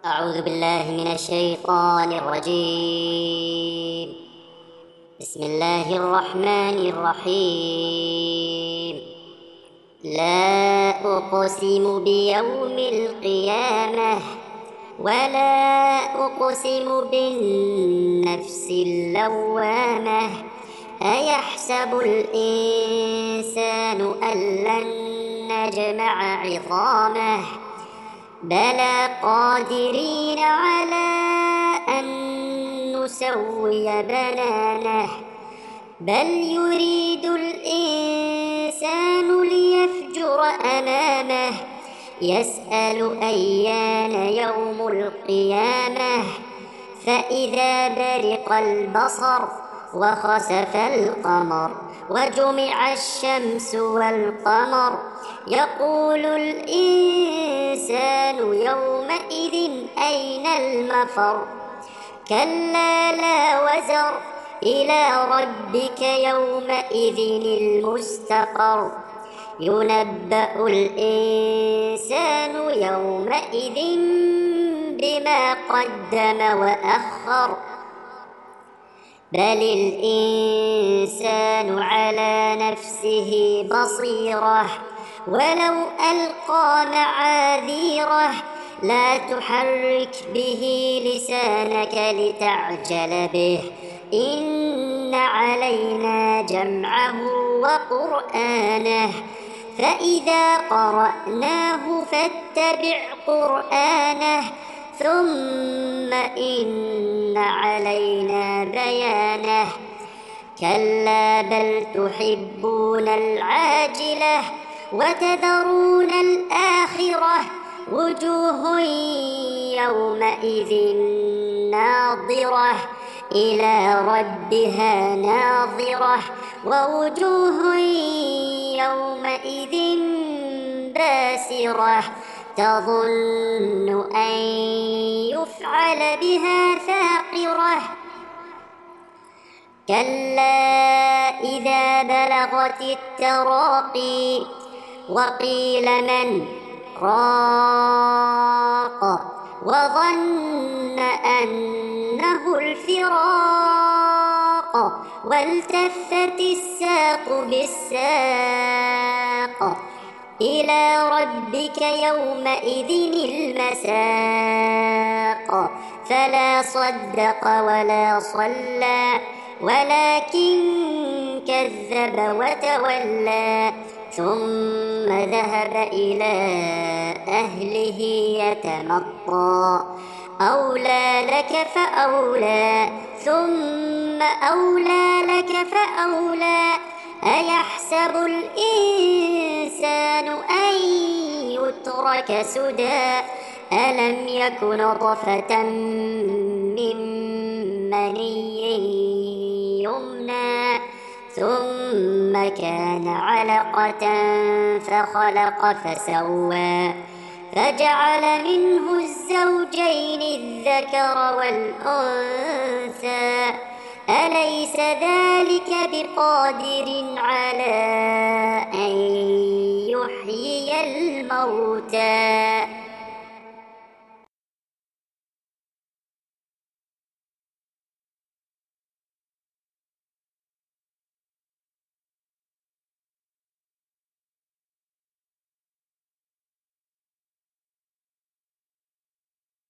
أعوذ بالله من الشيطان الرجيم. بسم الله الرحمن الرحيم. لا أقسم بيوم القيامة ولا أقسم بالنفس اللوامة. أيحسب الإنسان أن لن نجمع عظامه بلى قادرين على أن نسوي بنانه بل يريد الإنسان ليفجر أمامه يسأل أيان يوم القيامة فإذا برق البصر وخسف القمر وجمع الشمس والقمر يقول الإنسان يومئذ أين المفر كلا لا وزر إلى ربك يومئذ المستقر ينبأ الإنسان يومئذ بما قدم وأخر بل الإنسان على نفسه بصيرة ولو ألقى معاذيره لا تحرك به لسانك لتعجل به إن علينا جمعه وقرآنه فإذا قرأناه فاتبع قرآنه ثم إن علينا بيانه كلا بل تحبون العاجلة وتذرون الآخرة وجوه يومئذ ناظرة إلى ربها ناظرة ووجوه يومئذ باسرة تظن أن يفعل بها فاقرة كلا إذا بلغت التراقي وقيل من راق وظن أنه الفراق والتفت الساق بالساق إلى ربك يومئذ المساق فلا صدق ولا صلى ولكن كذب وتولى ثم ذهب إلى أهله يتمطى أولى لك فأولى ثم أولى لك فأولى أيحسب الإنسان أن يترك سدى ألم يك نطفة من مني يمنى ثم كان علقة فخلق فسوى فجعل منه الزوجين الذكر والأنثى أليس ذلك بقادر على أن يحيي الموتى